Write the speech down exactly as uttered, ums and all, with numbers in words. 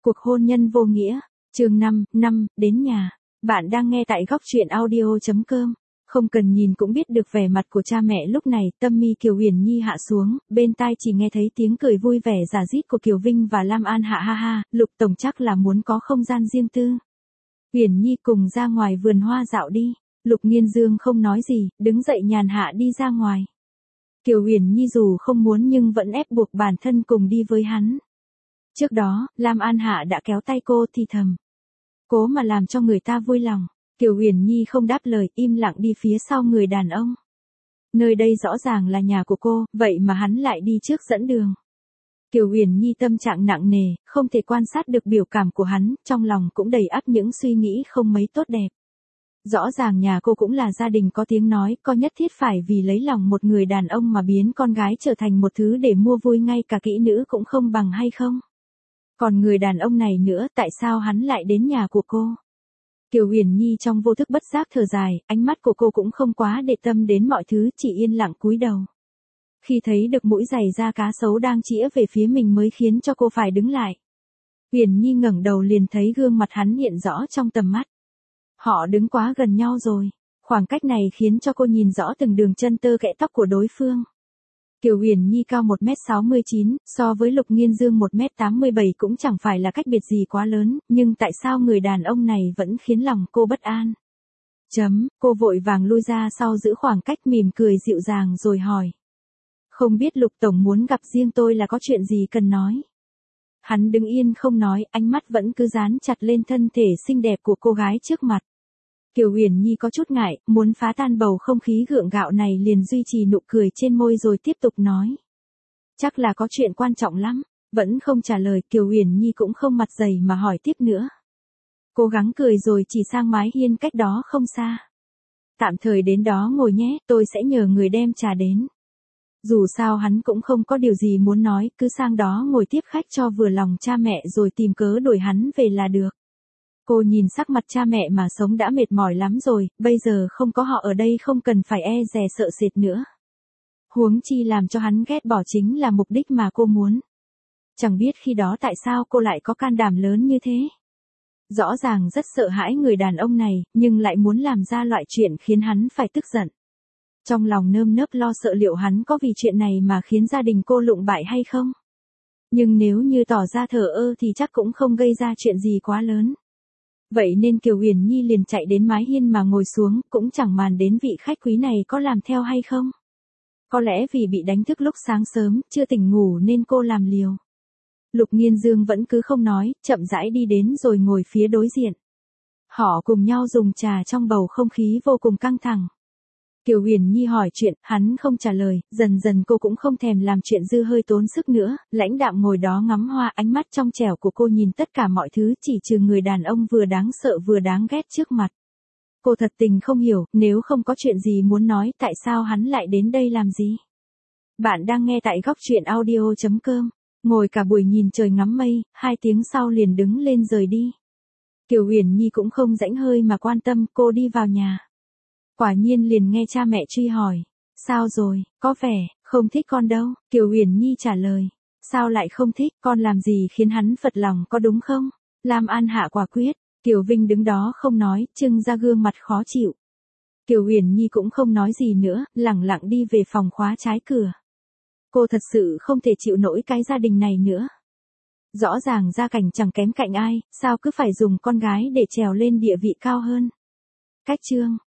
Cuộc hôn nhân vô nghĩa, chương năm, năm, đến nhà. Bạn đang nghe tại góc truyện audio chấm com. Không cần nhìn cũng biết được vẻ mặt của cha mẹ lúc này, tâm mi Kiều Uyển Nhi hạ xuống, bên tai chỉ nghe thấy tiếng cười vui vẻ rả rít của Kiều Vinh và Lam An Hạ ha ha, Lục tổng chắc là muốn có không gian riêng tư. Uyển Nhi cùng ra ngoài vườn hoa dạo đi. Lục Nghiên Dương không nói gì, đứng dậy nhàn hạ đi ra ngoài. Kiều Uyển Nhi dù không muốn nhưng vẫn ép buộc bản thân cùng đi với hắn. Trước đó, Lam An Hạ đã kéo tay cô thì thầm. Cố mà làm cho người ta vui lòng. Kiều Uyển Nhi không đáp lời, im lặng đi phía sau người đàn ông. Nơi đây rõ ràng là nhà của cô, vậy mà hắn lại đi trước dẫn đường. Kiều Uyển Nhi tâm trạng nặng nề, không thể quan sát được biểu cảm của hắn, trong lòng cũng đầy ắp những suy nghĩ không mấy tốt đẹp. Rõ ràng nhà cô cũng là gia đình có tiếng nói, có nhất thiết phải vì lấy lòng một người đàn ông mà biến con gái trở thành một thứ để mua vui, ngay cả kỹ nữ cũng không bằng hay không? Còn người đàn ông này nữa, tại sao hắn lại đến nhà của cô? Kiều Uyển Nhi trong vô thức bất giác thở dài, ánh mắt của cô cũng không quá để tâm đến mọi thứ, chỉ yên lặng cúi đầu. Khi thấy được mũi giày da cá sấu đang chĩa về phía mình mới khiến cho cô phải đứng lại. Uyển Nhi ngẩng đầu liền thấy gương mặt hắn hiện rõ trong tầm mắt. Họ đứng quá gần nhau rồi, khoảng cách này khiến cho cô nhìn rõ từng đường chân tơ kẽ tóc của đối phương. Kiều Uyển Nhi cao một mét sáu mươi chín, so với Lục Nghiên Dương một mét tám mươi bảy cũng chẳng phải là cách biệt gì quá lớn, nhưng tại sao người đàn ông này vẫn khiến lòng cô bất an? Chấm, cô vội vàng lui ra sau giữ khoảng cách, mỉm cười dịu dàng rồi hỏi. Không biết Lục tổng muốn gặp riêng tôi là có chuyện gì cần nói? Hắn đứng yên không nói, ánh mắt vẫn cứ dán chặt lên thân thể xinh đẹp của cô gái trước mặt. Kiều Uyển Nhi có chút ngại, muốn phá tan bầu không khí gượng gạo này liền duy trì nụ cười trên môi rồi tiếp tục nói. Chắc là có chuyện quan trọng lắm, vẫn không trả lời, Kiều Uyển Nhi cũng không mặt dày mà hỏi tiếp nữa. Cố gắng cười rồi chỉ sang mái hiên cách đó không xa. Tạm thời đến đó ngồi nhé, tôi sẽ nhờ người đem trà đến. Dù sao hắn cũng không có điều gì muốn nói, cứ sang đó ngồi tiếp khách cho vừa lòng cha mẹ rồi tìm cớ đuổi hắn về là được. Cô nhìn sắc mặt cha mẹ mà sống đã mệt mỏi lắm rồi, bây giờ không có họ ở đây không cần phải e dè sợ sệt nữa. Huống chi làm cho hắn ghét bỏ chính là mục đích mà cô muốn. Chẳng biết khi đó tại sao cô lại có can đảm lớn như thế. Rõ ràng rất sợ hãi người đàn ông này, nhưng lại muốn làm ra loại chuyện khiến hắn phải tức giận. Trong lòng nơm nớp lo sợ liệu hắn có vì chuyện này mà khiến gia đình cô lụng bại hay không. Nhưng nếu như tỏ ra thờ ơ thì chắc cũng không gây ra chuyện gì quá lớn. Vậy nên Kiều Uyển Nhi liền chạy đến mái hiên mà ngồi xuống, cũng chẳng màng đến vị khách quý này có làm theo hay không. Có lẽ vì bị đánh thức lúc sáng sớm, chưa tỉnh ngủ nên cô làm liều. Lục Nghiên Dương vẫn cứ không nói, chậm rãi đi đến rồi ngồi phía đối diện. Họ cùng nhau dùng trà trong bầu không khí vô cùng căng thẳng. Kiều Uyển Nhi hỏi chuyện, hắn không trả lời, dần dần cô cũng không thèm làm chuyện dư hơi tốn sức nữa, lãnh đạm ngồi đó ngắm hoa, ánh mắt trong trẻo của cô nhìn tất cả mọi thứ chỉ trừ người đàn ông vừa đáng sợ vừa đáng ghét trước mặt. Cô thật tình không hiểu, nếu không có chuyện gì muốn nói, tại sao hắn lại đến đây làm gì? Bạn đang nghe tại góc truyện audio chấm com, ngồi cả buổi nhìn trời ngắm mây, hai tiếng sau liền đứng lên rời đi. Kiều Uyển Nhi cũng không rãnh hơi mà quan tâm, cô đi vào nhà. Quả nhiên liền nghe cha mẹ truy hỏi. Sao rồi, có vẻ, không thích con đâu, Kiều Uyển Nhi trả lời. Sao lại không thích, con làm gì khiến hắn phật lòng có đúng không? Lam An Hạ quả quyết, Kiều Vinh đứng đó không nói, trưng ra gương mặt khó chịu. Kiều Uyển Nhi cũng không nói gì nữa, lẳng lặng đi về phòng khóa trái cửa. Cô thật sự không thể chịu nổi cái gia đình này nữa. Rõ ràng gia cảnh chẳng kém cạnh ai, sao cứ phải dùng con gái để trèo lên địa vị cao hơn. Cách chương